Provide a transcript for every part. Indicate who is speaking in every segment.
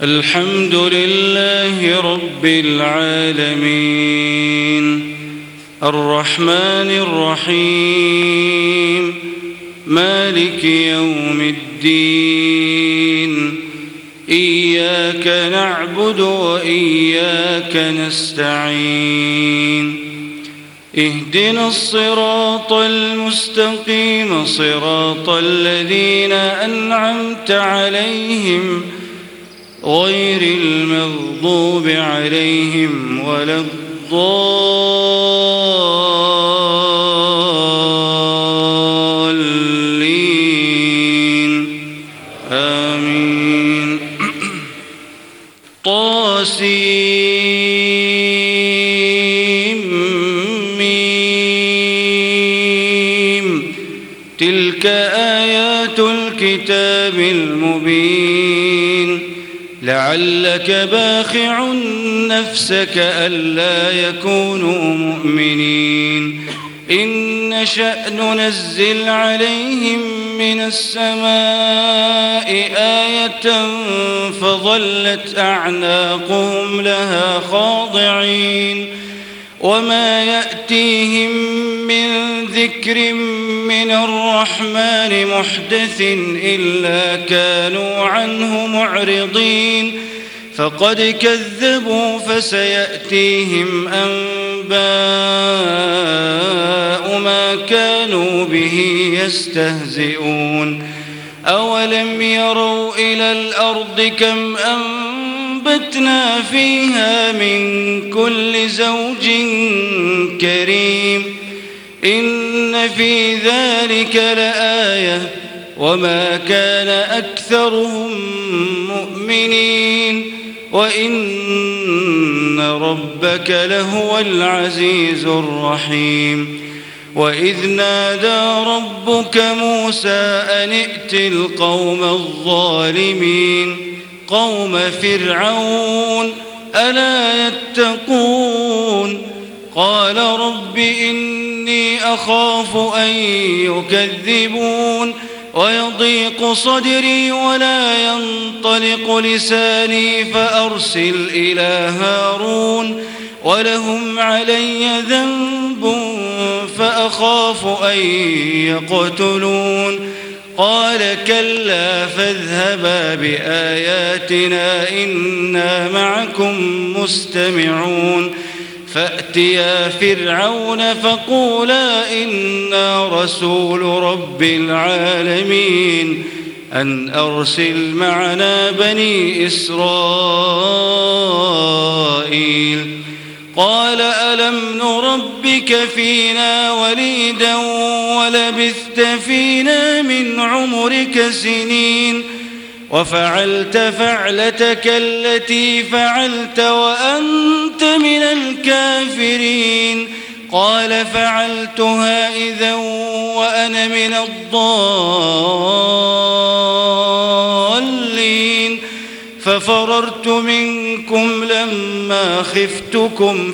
Speaker 1: الحمد لله رب العالمين الرحمن الرحيم مالك يوم الدين إياك نعبد وإياك نستعين اهدنا الصراط المستقيم صراط الذين أنعمت عليهم غير المغضوب عليهم ولا الضالين آمين. طاسيم تلك آيات الكتاب المبين لعلك باخع نفسك ألا يكونوا مؤمنين إن نشأ ننزل عليهم من السماء آية فظلت أعناقهم لها خاضعين وما يأتيهم من ذكر من الرحمن محدث إلا كانوا عنه معرضين فقد كذبوا فسيأتيهم أنباء ما كانوا به يستهزئون أولم يروا إلى الأرض كم أنبتنا فيها من كل زوج كريم إن في ذلك لآية وما كان أكثرهم مؤمنين وإن ربك لهو العزيز الرحيم وإذ نادى ربك موسى أن ائت القوم الظالمين قوم فرعون ألا يتقون قال رب إني أخاف أن يكذبون ويضيق صدري ولا ينطلق لساني فأرسل إلى هارون ولهم علي ذنب فأخاف أن يقتلون قال كلا فاذهبا بآياتنا إنا معكم مستمعون فأتيا فرعون فقولا إنا رسول رب العالمين أن أرسل معنا بني إسرائيل قال ألم نربك فينا وليدا ولبثت فينا من عمرك سنين وفعلت فعلتك التي فعلت وأنت من الكافرين قال فعلتها إذا وأنا من الضالين ففررت منكم لما خفتكم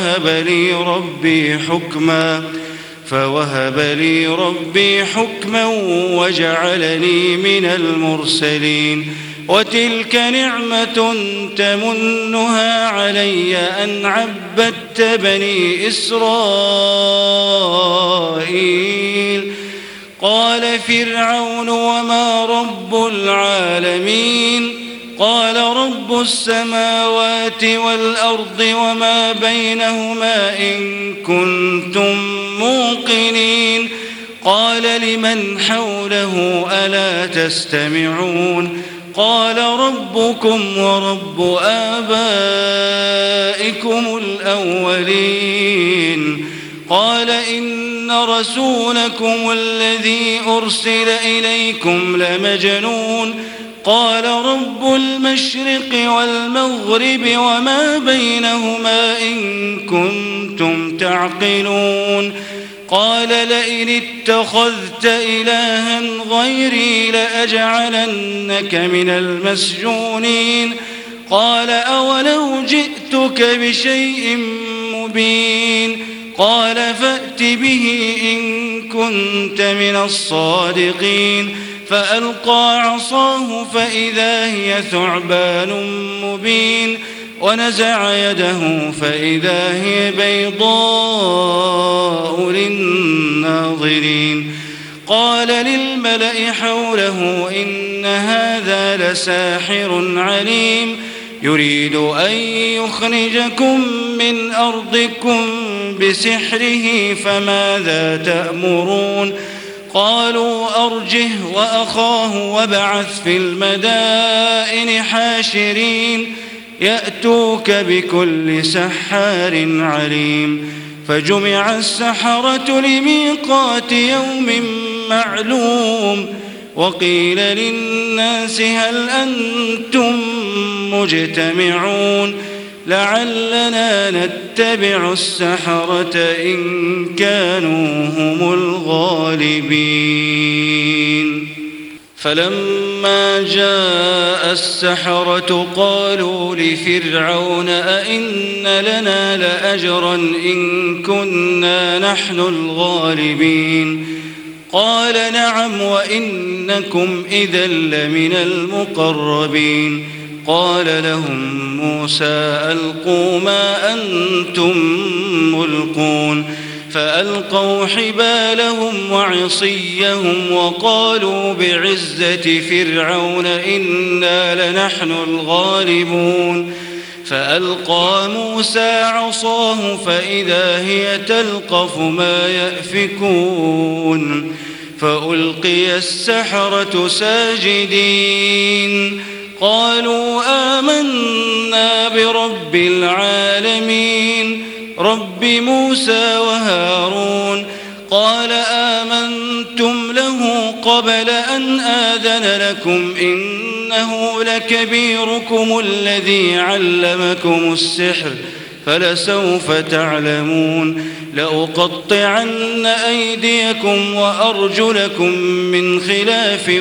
Speaker 1: فوهب لي ربي حكما وجعلني من المرسلين وتلك نعمة تمنها علي أن عبدت بني إسرائيل قال فرعون وما رب العالمين قال رب السماوات والأرض وما بينهما إن كنتم موقنين قال لمن حوله ألا تستمعون قال ربكم ورب آبائكم الأولين قال إن رسولكم الذي أرسل إليكم لمجنون قال رب المشرق والمغرب وما بينهما إن كنتم تعقلون قال لئن اتخذت إلها غيري لأجعلنك من المسجونين قال أولو جئتك بشيء مبين قال فأت به إن كنت من الصادقين فألقى عصاه فإذا هي ثعبان مبين ونزع يده فإذا هي بيضاء للناظرين قال للملأ حوله إن هذا لساحر عليم يريد أن يخرجكم من أرضكم بسحره فماذا تأمرون قالوا أرجه وأخاه وابعث في المدائن حاشرين يأتوك بكل سحار عليم فجمع السحرة لميقات يوم معلوم وقيل للناس هل أنتم مجتمعون لعلنا نتبع السحرة إن كانوا هم الغالبين فلما جاء السحرة قالوا لفرعون أئن لنا لأجرا إن كنا نحن الغالبين قال نعم وإنكم إذا لمن المقربين قال لهم موسى ألقوا ما أنتم ملقون فألقوا حبالهم وعصيهم وقالوا بعزة فرعون إنا لنحن الغالبون فألقى موسى عصاه فإذا هي تلقف ما يأفكون فألقي السحرة ساجدين قالوا آمنا برب العالمين رب موسى وهارون قال آمنتم له قبل أن آذن لكم إنه لكبيركم الذي علمكم السحر فلسوف تعلمون لأقطعن أيديكم وأرجلكم من خلاف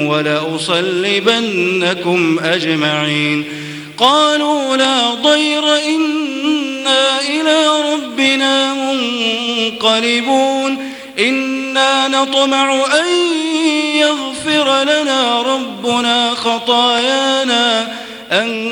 Speaker 1: ولأصلبنكم أجمعين قالوا لا ضير إنا إلى ربنا منقلبون إنا نطمع أن يغفر لنا ربنا خطايانا أن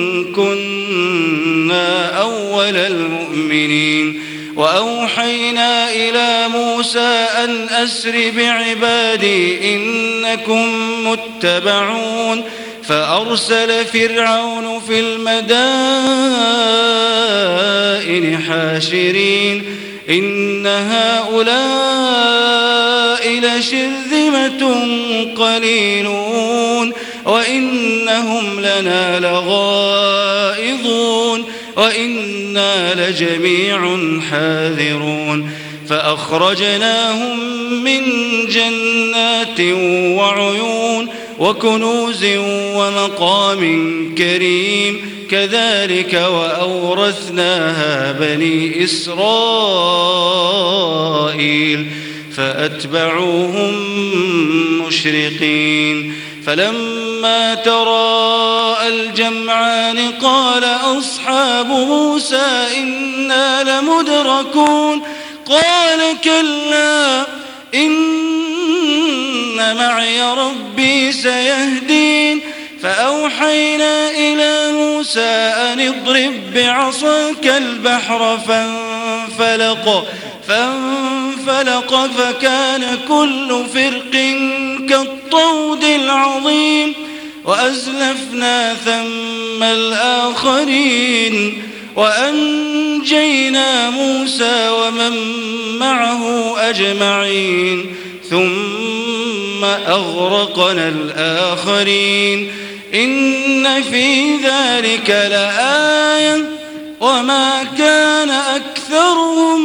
Speaker 1: كنا أول المؤمنين وأوحينا إلى موسى أن أسر بعبادي إنكم متبعون فأرسل فرعون في المدائن حاشرين إن هؤلاء لشرذمة قليلون وإنهم لنا لغائظون وإنا لجميع حاذرون فأخرجناهم من جنات وعيون وكنوز ومقام كريم كذلك وأورثناها بني إسرائيل فأتبعوهم مشرقين فلما تراءى الجمعان قال أصحاب موسى إنا لمدركون قال كلا إن معي ربي سيهدين فأوحينا إلى موسى أن اضرب بعصاك البحر فانفلق فكان كل فرق كالطود العظيم وأزلفنا ثم الآخرين وأنجينا موسى ومن معه أجمعين ثم أغرقنا الآخرين إن في ذلك لآية وما كان أكثرهم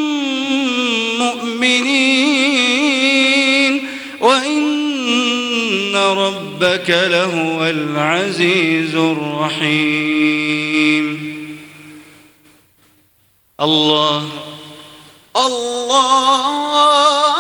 Speaker 1: مؤمنين وإن ربك لهو العزيز الرحيم الله